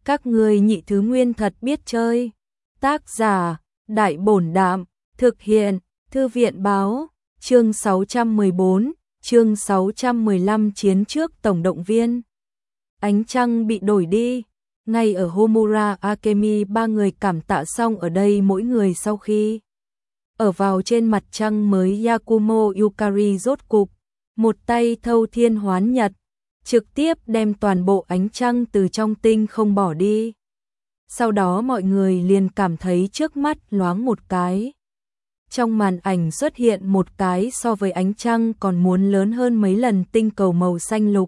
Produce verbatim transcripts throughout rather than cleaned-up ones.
Các ngươi nhị thứ nguyên thật biết chơi. Tác giả, Đại Bổn Đạm, thực hiện, Thư viện Báo, chương sáu trăm mười bốn, chương sáu trăm mười lăm chiến trước tổng động viên. Ánh trăng bị đổi đi, ngay ở Homura Akemi ba người cảm tạ xong ở đây mỗi người sau khi ở vào trên mặt trăng mới Yakumo Yukari rốt cục, một tay thâu thiên hoán nhật, trực tiếp đem toàn bộ ánh trăng từ trong tinh không bỏ đi. Sau đó mọi người liền cảm thấy trước mắt loáng một cái. Trong màn ảnh xuất hiện một cái so với ánh trăng còn muốn lớn hơn mấy lần tinh cầu màu xanh lục.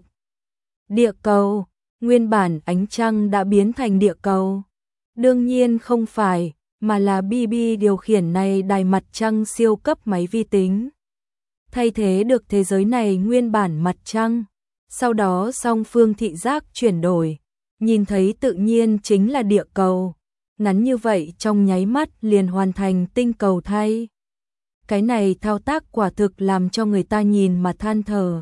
Địa cầu, nguyên bản ánh trăng đã biến thành địa cầu. Đương nhiên không phải, mà là bê bê điều khiển này đài mặt trăng siêu cấp máy vi tính. Thay thế được thế giới này nguyên bản mặt trăng. Sau đó song phương thị giác chuyển đổi, nhìn thấy tự nhiên chính là địa cầu. Ngắn như vậy trong nháy mắt liền hoàn thành tinh cầu thay. Cái này thao tác quả thực làm cho người ta nhìn mà than thở.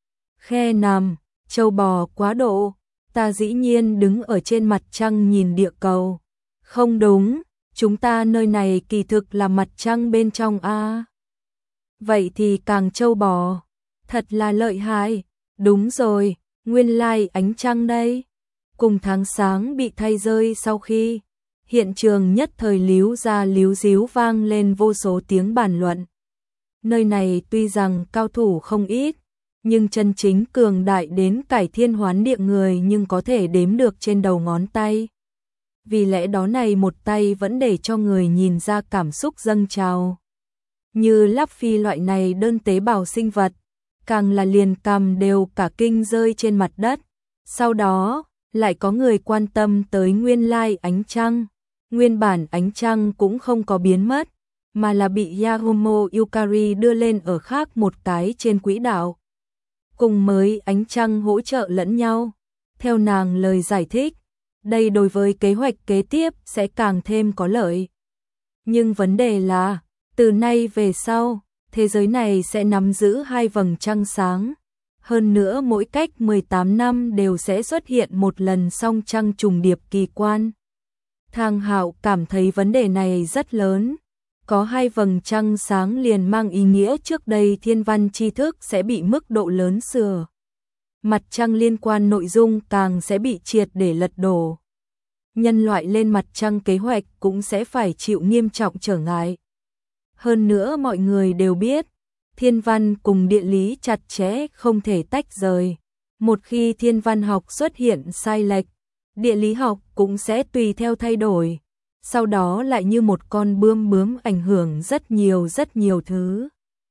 Khe nằm, châu bò quá độ, ta dĩ nhiên đứng ở trên mặt trăng nhìn địa cầu. Không đúng, chúng ta nơi này kỳ thực là mặt trăng bên trong a. Vậy thì càng châu bò, thật là lợi hại. Đúng rồi, nguyên lai like ánh trăng đây. Cùng tháng sáng bị thay rơi sau khi, hiện trường nhất thời líu ra líu díu vang lên vô số tiếng bàn luận. Nơi này tuy rằng cao thủ không ít, nhưng chân chính cường đại đến cải thiên hoán địa người nhưng có thể đếm được trên đầu ngón tay. Vì lẽ đó này một tay vẫn để cho người nhìn ra cảm xúc dâng trào. Như Lắp Phi loại này đơn tế bào sinh vật, càng là liền cầm đều cả kinh rơi trên mặt đất. Sau đó, lại có người quan tâm tới nguyên lai ánh trăng. Nguyên bản ánh trăng cũng không có biến mất, mà là bị Yakumo Yukari đưa lên ở khác một cái trên quỹ đạo. Cùng mới ánh trăng hỗ trợ lẫn nhau. Theo nàng lời giải thích, đây đối với kế hoạch kế tiếp sẽ càng thêm có lợi. Nhưng vấn đề là, từ nay về sau, thế giới này sẽ nắm giữ hai vầng trăng sáng. Hơn nữa mỗi cách mười tám năm đều sẽ xuất hiện một lần song trăng trùng điệp kỳ quan. Thang Hạo cảm thấy vấn đề này rất lớn. Có hai vầng trăng sáng liền mang ý nghĩa trước đây thiên văn tri thức sẽ bị mức độ lớn sửa. Mặt trăng liên quan nội dung càng sẽ bị triệt để lật đổ. Nhân loại lên mặt trăng kế hoạch cũng sẽ phải chịu nghiêm trọng trở ngại. Hơn nữa mọi người đều biết, thiên văn cùng địa lý chặt chẽ không thể tách rời. Một khi thiên văn học xuất hiện sai lệch, địa lý học cũng sẽ tùy theo thay đổi. Sau đó lại như một con bươm bướm ảnh hưởng rất nhiều rất nhiều thứ.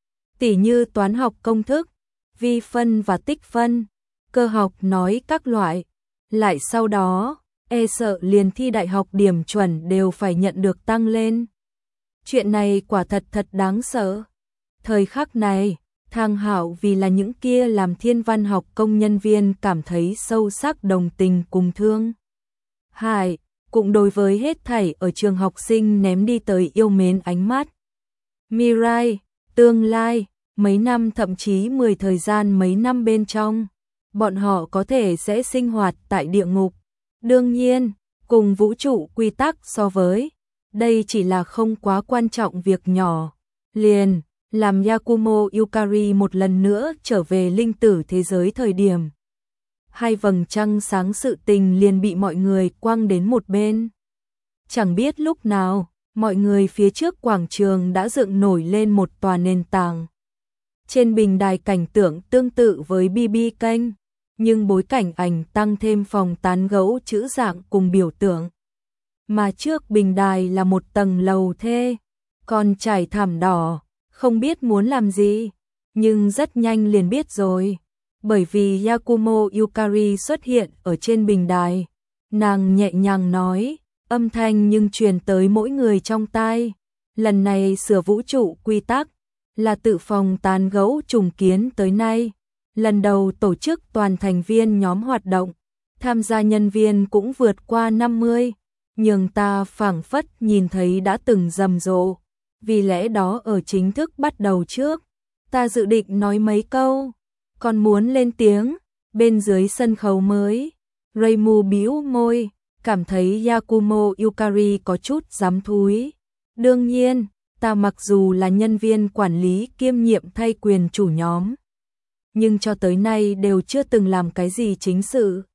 Tỉ như toán học công thức, vi phân và tích phân, cơ học nói các loại. Lại sau đó, e sợ liền thi đại học điểm chuẩn đều phải nhận được tăng lên. Chuyện này quả thật thật đáng sợ. Thời khắc này, Thang Hạo vì là những kia làm thiên văn học công nhân viên cảm thấy sâu sắc đồng tình cùng thương. Hải, cũng đối với hết thảy ở trường học sinh ném đi tới yêu mến ánh mắt. Mirai, tương lai, mấy năm thậm chí mười thời gian mấy năm bên trong, bọn họ có thể sẽ sinh hoạt tại địa ngục. Đương nhiên, cùng vũ trụ quy tắc so với, đây chỉ là không quá quan trọng việc nhỏ. Liền, làm Yakumo Yukari một lần nữa trở về linh tử thế giới thời điểm. Hai vầng trăng sáng sự tình liền bị mọi người quăng đến một bên. Chẳng biết lúc nào, mọi người phía trước quảng trường đã dựng nổi lên một tòa nền tảng. Trên bình đài cảnh tượng tương tự với bê bê kênh, nhưng bối cảnh ảnh tăng thêm phòng tán gẫu chữ dạng cùng biểu tượng. Mà trước bình đài là một tầng lầu thê, còn trải thảm đỏ, không biết muốn làm gì, nhưng rất nhanh liền biết rồi. Bởi vì Yakumo Yukari xuất hiện ở trên bình đài, nàng nhẹ nhàng nói, âm thanh nhưng truyền tới mỗi người trong tai. Lần này sửa vũ trụ quy tắc, là tự phòng tán gẫu trùng kiến tới nay. Lần đầu tổ chức toàn thành viên nhóm hoạt động, tham gia nhân viên cũng vượt qua năm mươi, nhưng ta phảng phất nhìn thấy đã từng rầm rộ. Vì lẽ đó ở chính thức bắt đầu trước, ta dự định nói mấy câu, còn muốn lên tiếng. Bên dưới sân khấu mới, Reimu bĩu môi, cảm thấy Yakumo Yukari có chút dám thúi. Đương nhiên, ta mặc dù là nhân viên quản lý kiêm nhiệm thay quyền chủ nhóm, nhưng cho tới nay đều chưa từng làm cái gì chính sự.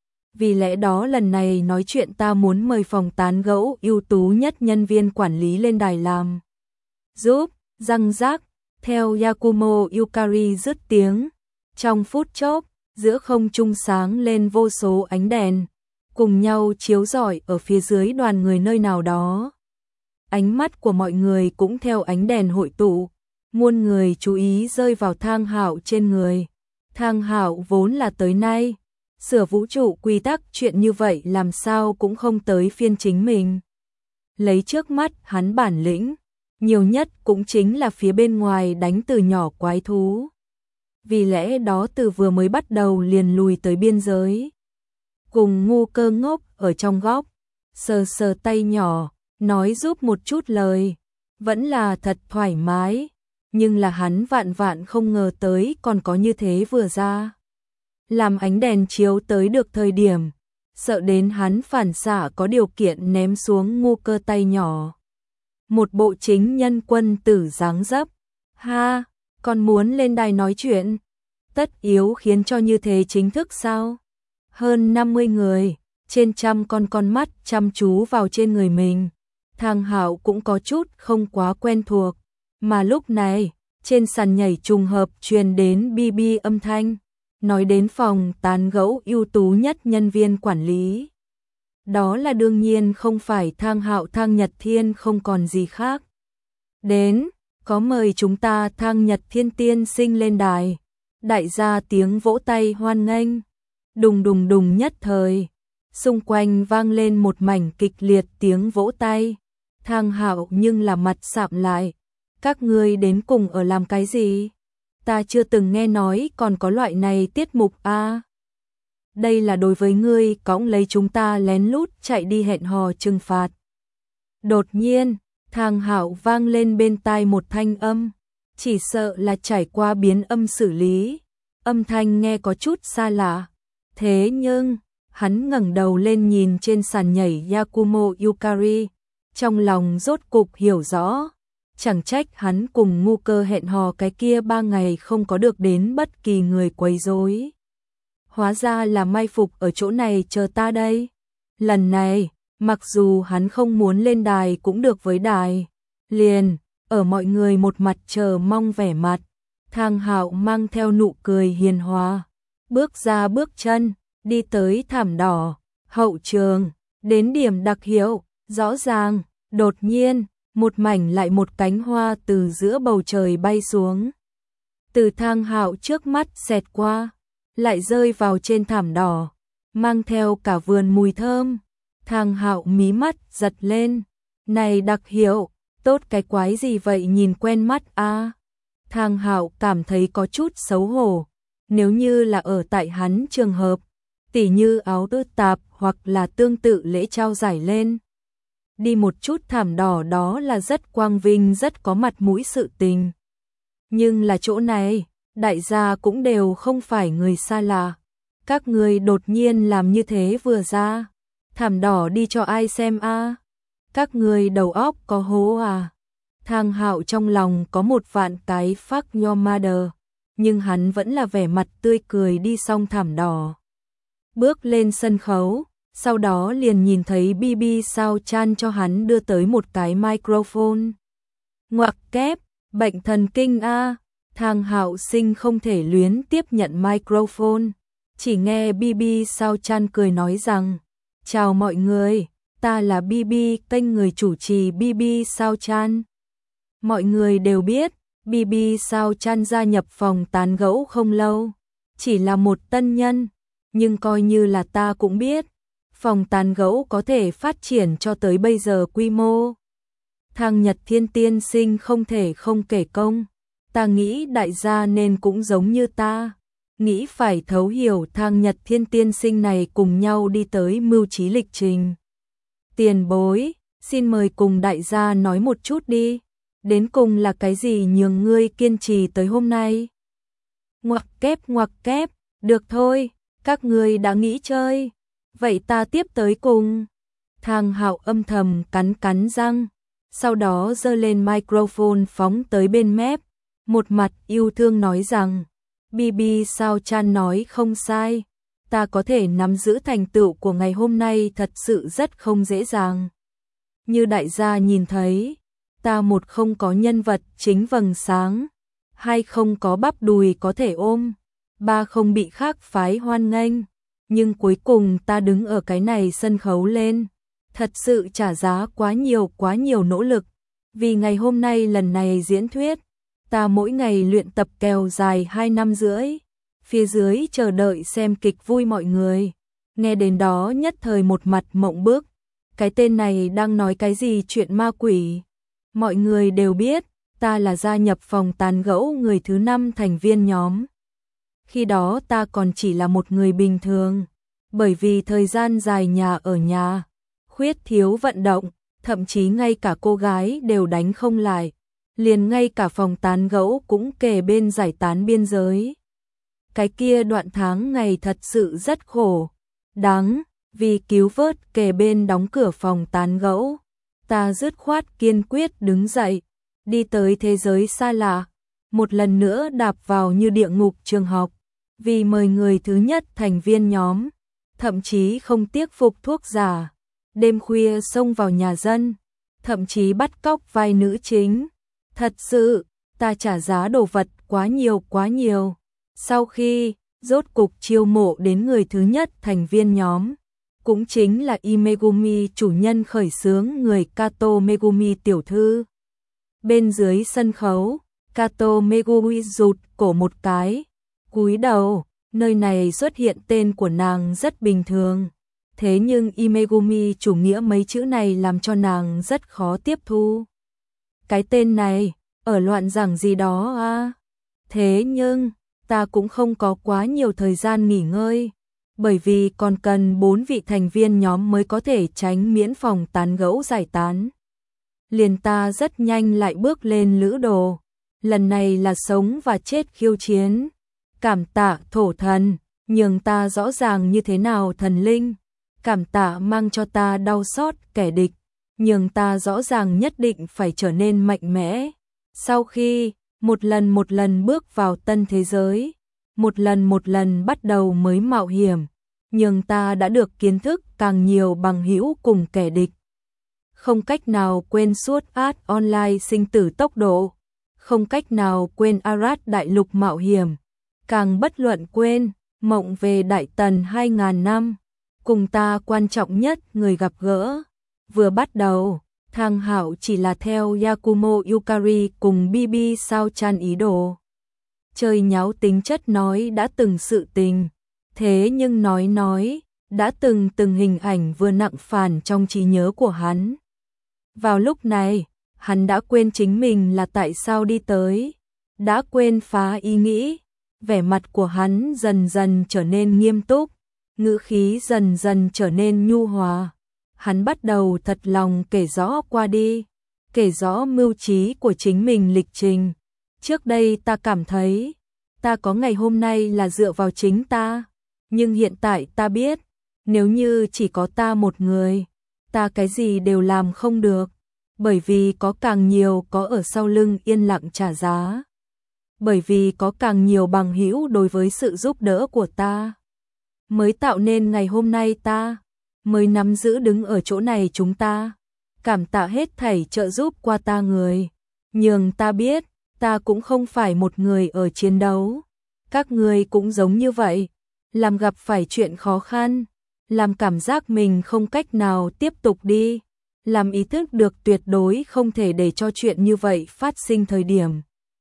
Vì lẽ đó lần này nói chuyện ta muốn mời phòng tán gẫu ưu tú nhất nhân viên quản lý lên đài làm giúp. Răng rác, theo Yakumo Yukari dứt tiếng, trong phút chốc, giữa không trung sáng lên vô số ánh đèn, cùng nhau chiếu rọi ở phía dưới đoàn người nơi nào đó. Ánh mắt của mọi người cũng theo ánh đèn hội tụ, muôn người chú ý rơi vào Thang Hạo trên người. Thang Hạo vốn là tới nay sửa vũ trụ quy tắc, chuyện như vậy làm sao cũng không tới phiên chính mình. Lấy trước mắt hắn bản lĩnh, nhiều nhất cũng chính là phía bên ngoài đánh từ nhỏ quái thú. Vì lẽ đó từ vừa mới bắt đầu liền lùi tới biên giới. Cùng ngu cơ ngốc ở trong góc, sờ sờ tay nhỏ, nói giúp một chút lời, vẫn là thật thoải mái, nhưng là hắn vạn vạn không ngờ tới còn có như thế vừa ra. Làm ánh đèn chiếu tới được thời điểm, sợ đến hắn phản xạ có điều kiện ném xuống ngu cơ tay nhỏ. Một bộ chính nhân quân tử dáng dấp. Ha, còn muốn lên đài nói chuyện? Tất yếu khiến cho như thế chính thức sao? Hơn năm mươi người, trên trăm con con mắt chăm chú vào trên người mình. Thang Hạo cũng có chút không quá quen thuộc, mà lúc này, trên sàn nhảy trùng hợp truyền đến bi bi âm thanh, nói đến phòng tán gẫu ưu tú nhất nhân viên quản lý. Đó là đương nhiên không phải Thang Hạo, Thang Nhật Thiên, không còn gì khác. Đến, có mời chúng ta Thang Nhật Thiên tiên sinh lên đài. Đại gia tiếng vỗ tay hoan nghênh. Đùng đùng đùng nhất thời, xung quanh vang lên một mảnh kịch liệt tiếng vỗ tay. Thang Hạo nhưng là mặt sạm lại. Các ngươi đến cùng ở làm cái gì? Ta chưa từng nghe nói còn có loại này tiết mục a. À, đây là đối với ngươi cõng lấy chúng ta lén lút chạy đi hẹn hò trừng phạt. Đột nhiên, Thang Hạo vang lên bên tai một thanh âm, chỉ sợ là trải qua biến âm xử lý. Âm thanh nghe có chút xa lạ. Thế nhưng, hắn ngẩng đầu lên nhìn trên sàn nhảy Yakumo Yukari, trong lòng rốt cục hiểu rõ. Chẳng trách hắn cùng ngu cơ hẹn hò cái kia ba ngày không có được đến bất kỳ người quấy rối. Hóa ra là mai phục ở chỗ này chờ ta đây. Lần này, mặc dù hắn không muốn lên đài cũng được với đài. Liền, ở mọi người một mặt chờ mong vẻ mặt, Thang Hạo mang theo nụ cười hiền hòa, bước ra bước chân, đi tới thảm đỏ, hậu trường, đến điểm đặc hiệu, rõ ràng, đột nhiên, một mảnh lại một cánh hoa từ giữa bầu trời bay xuống. Từ Thang Hạo trước mắt xẹt qua, lại rơi vào trên thảm đỏ, mang theo cả vườn mùi thơm. Thang Hạo mí mắt giật lên, này đặc hiệu, tốt cái quái gì vậy, nhìn quen mắt a. À. Thang Hạo cảm thấy có chút xấu hổ, nếu như là ở tại hắn trường hợp, tỉ như áo tơ tạp hoặc là tương tự lễ trao giải lên. Đi một chút thảm đỏ đó là rất quang vinh, rất có mặt mũi sự tình. Nhưng là chỗ này, đại gia cũng đều không phải người xa lạ. Các người đột nhiên làm như thế vừa ra, thảm đỏ đi cho ai xem a? À? Các người đầu óc có hố à? Thang Hạo trong lòng có một vạn cái fuck your mother, nhưng hắn vẫn là vẻ mặt tươi cười đi xong thảm đỏ. Bước lên sân khấu, sau đó liền nhìn thấy bi bi Sao Chan cho hắn đưa tới một cái microphone. Ngoặc kép, bệnh thần kinh a. À. Thang Hạo sinh không thể luyến tiếp nhận microphone, chỉ nghe bi bi Sao Chan cười nói rằng, chào mọi người, ta là bi bi, kênh người chủ trì bi bi Sao Chan. Mọi người đều biết, bi bi Sao Chan gia nhập phòng tán gẫu không lâu, chỉ là một tân nhân, nhưng coi như là ta cũng biết, phòng tán gẫu có thể phát triển cho tới bây giờ quy mô. Thang Nhật Thiên tiên sinh không thể không kể công, ta nghĩ đại gia nên cũng giống như ta, nghĩ phải thấu hiểu Thang Nhật Thiên tiên sinh này cùng nhau đi tới mưu trí lịch trình. Tiền bối, xin mời cùng đại gia nói một chút đi, đến cùng là cái gì nhường ngươi kiên trì tới hôm nay? Ngoặc kép ngoặc kép, được thôi, các ngươi đã nghĩ chơi. vậy ta tiếp tới cùng. Thang Hạo âm thầm cắn cắn răng, sau đó giơ lên microphone phóng tới bên mép, một mặt yêu thương nói rằng, Bi Bi Sao Chan nói không sai, ta có thể nắm giữ thành tựu của ngày hôm nay thật sự rất không dễ dàng. Như đại gia nhìn thấy, ta một không có nhân vật chính vầng sáng, hai không có bắp đùi có thể ôm, ba không bị khác phái hoan nghênh, nhưng cuối cùng ta đứng ở cái này sân khấu lên, thật sự trả giá quá nhiều quá nhiều nỗ lực, vì ngày hôm nay lần này diễn thuyết, ta mỗi ngày luyện tập kéo dài hai năm rưỡi, phía dưới chờ đợi xem kịch vui mọi người, nghe đến đó nhất thời một mặt mộng bức, cái tên này đang nói cái gì chuyện ma quỷ, mọi người đều biết, ta là gia nhập phòng tán gẫu người thứ năm thành viên nhóm. Khi đó ta còn chỉ là một người bình thường, bởi vì thời gian dài nhà ở nhà, khuyết thiếu vận động, thậm chí ngay cả cô gái đều đánh không lại, liền ngay cả phòng tán gẫu cũng kề bên giải tán biên giới. Cái kia đoạn tháng ngày thật sự rất khổ, đáng, vì cứu vớt kề bên đóng cửa phòng tán gẫu, ta dứt khoát kiên quyết đứng dậy, đi tới thế giới xa lạ, một lần nữa đạp vào như địa ngục trường học, vì mời người thứ nhất thành viên nhóm, thậm chí không tiếc phục thuốc giả, đêm khuya xông vào nhà dân, thậm chí bắt cóc vai nữ chính. Thật sự, ta trả giá đồ vật quá nhiều quá nhiều. Sau khi rốt cục chiêu mộ đến người thứ nhất thành viên nhóm, cũng chính là Y Megumi chủ nhân khởi xướng người Kato Megumi tiểu thư. Bên dưới sân khấu, Kato Megumi rụt cổ một cái, cúi đầu, nơi này xuất hiện tên của nàng rất bình thường. Thế nhưng Y Megumi chủ nghĩa mấy chữ này làm cho nàng rất khó tiếp thu. Cái tên này, ở loạn giảng gì đó à? Thế nhưng, ta cũng không có quá nhiều thời gian nghỉ ngơi, bởi vì còn cần bốn vị thành viên nhóm mới có thể tránh miễn phòng tán gẫu giải tán. Liền ta rất nhanh lại bước lên lữ đồ, lần này là sống và chết khiêu chiến. Cảm tạ thổ thần, nhường ta rõ ràng như thế nào thần linh. Cảm tạ mang cho ta đau xót kẻ địch, nhường ta rõ ràng nhất định phải trở nên mạnh mẽ. Sau khi một lần một lần bước vào tân thế giới, một lần một lần bắt đầu mới mạo hiểm, nhường ta đã được kiến thức càng nhiều bằng hữu cùng kẻ địch. Không cách nào quên suốt át online sinh tử tốc độ, không cách nào quên Arad đại lục mạo hiểm, càng bất luận quên mộng về Đại Tần hai nghìn năm. Cùng ta quan trọng nhất người gặp gỡ. Vừa bắt đầu, Thang Hạo chỉ là theo Yakumo Yukari cùng Bi Bi Sao Chan ý đồ. Chơi nháo tính chất nói đã từng sự tình. Thế nhưng nói nói, đã từng từng hình ảnh vừa nặng phản trong trí nhớ của hắn. Vào lúc này, hắn đã quên chính mình là tại sao đi tới. Đã quên phá ý nghĩ. Vẻ mặt của hắn dần dần trở nên nghiêm túc. Ngữ khí dần dần trở nên nhu hòa. Hắn bắt đầu thật lòng kể rõ qua đi, kể rõ mưu trí của chính mình lịch trình. Trước đây ta cảm thấy, ta có ngày hôm nay là dựa vào chính ta. Nhưng hiện tại ta biết, nếu như chỉ có ta một người, ta cái gì đều làm không được. Bởi vì có càng nhiều có ở sau lưng yên lặng trả giá. Bởi vì có càng nhiều bằng hữu đối với sự giúp đỡ của ta. Mới tạo nên ngày hôm nay ta, mới nắm giữ đứng ở chỗ này chúng ta. Cảm tạ hết thảy trợ giúp qua ta người. Nhường ta biết, ta cũng không phải một người ở chiến đấu. Các người cũng giống như vậy. Làm gặp phải chuyện khó khăn. Làm cảm giác mình không cách nào tiếp tục đi. Làm ý thức được tuyệt đối không thể để cho chuyện như vậy phát sinh thời điểm.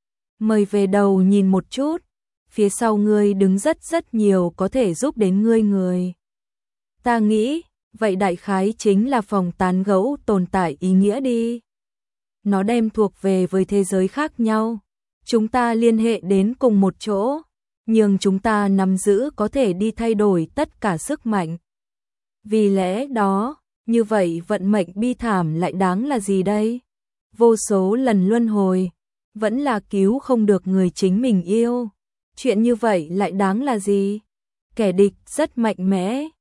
Mời về đầu nhìn một chút. Phía sau ngươi đứng rất rất nhiều có thể giúp đến ngươi người. Ta nghĩ, vậy đại khái chính là phòng tán gẫu tồn tại ý nghĩa đi. Nó đem thuộc về với thế giới khác nhau. Chúng ta liên hệ đến cùng một chỗ, nhưng chúng ta nắm giữ có thể đi thay đổi tất cả sức mạnh. Vì lẽ đó, như vậy vận mệnh bi thảm lại đáng là gì đây? Vô số lần luân hồi, vẫn là cứu không được người chính mình yêu. Chuyện như vậy lại đáng là gì? Kẻ địch rất mạnh mẽ,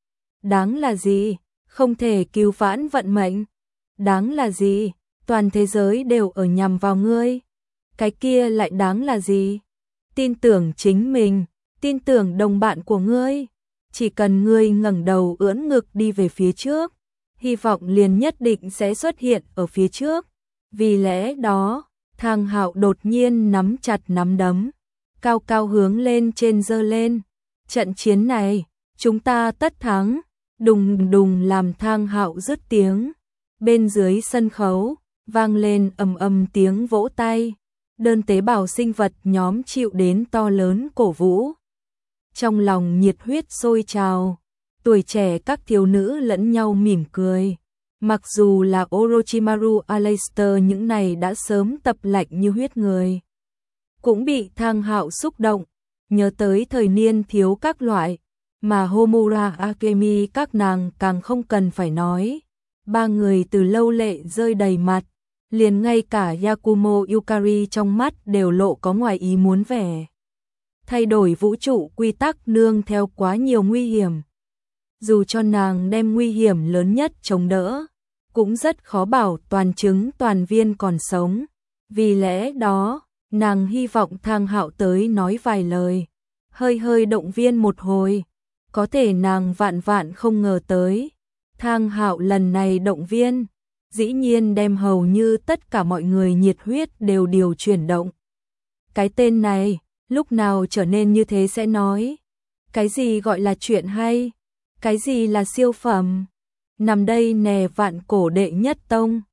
Đáng là gì? Không thể cứu vãn vận mệnh. Đáng là gì? Toàn thế giới đều ở nhằm vào ngươi. Cái kia lại đáng là gì? Tin tưởng chính mình, tin tưởng đồng bạn của ngươi. Chỉ cần ngươi ngẩng đầu ưỡn ngực đi về phía trước, hy vọng liền nhất định sẽ xuất hiện ở phía trước. Vì lẽ đó, Thang Hạo đột nhiên nắm chặt nắm đấm, cao cao hướng lên trên giơ lên. Trận chiến này, chúng ta tất thắng. Đùng đùng làm Thang Hạo dứt tiếng. Bên dưới sân khấu, vang lên ầm ầm tiếng vỗ tay. Đơn tế bào sinh vật nhóm chịu đến to lớn cổ vũ. Trong lòng nhiệt huyết sôi trào, tuổi trẻ các thiếu nữ lẫn nhau mỉm cười. Mặc dù là Orochimaru Aleister những này đã sớm tập lạnh như huyết người, cũng bị Thang Hạo xúc động, nhớ tới thời niên thiếu các loại, mà Homura Akemi các nàng càng không cần phải nói. Ba người từ lâu lệ rơi đầy mặt, liền ngay cả Yakumo Yukari trong mắt đều lộ có ngoài ý muốn vẻ. Thay đổi vũ trụ quy tắc nương theo quá nhiều nguy hiểm. Dù cho nàng đem nguy hiểm lớn nhất chống đỡ, cũng rất khó bảo toàn chứng toàn viên còn sống. Vì lẽ đó, nàng hy vọng Thang Hạo tới nói vài lời, hơi hơi động viên một hồi. Có thể nàng vạn vạn không ngờ tới. Thang Hạo lần này động viên, dĩ nhiên đem hầu như tất cả mọi người nhiệt huyết đều điều chuyển động. Cái tên này, lúc nào trở nên như thế sẽ nói. Cái gì gọi là chuyện hay? Cái gì là siêu phẩm? Nằm đây nè vạn cổ đệ nhất tông.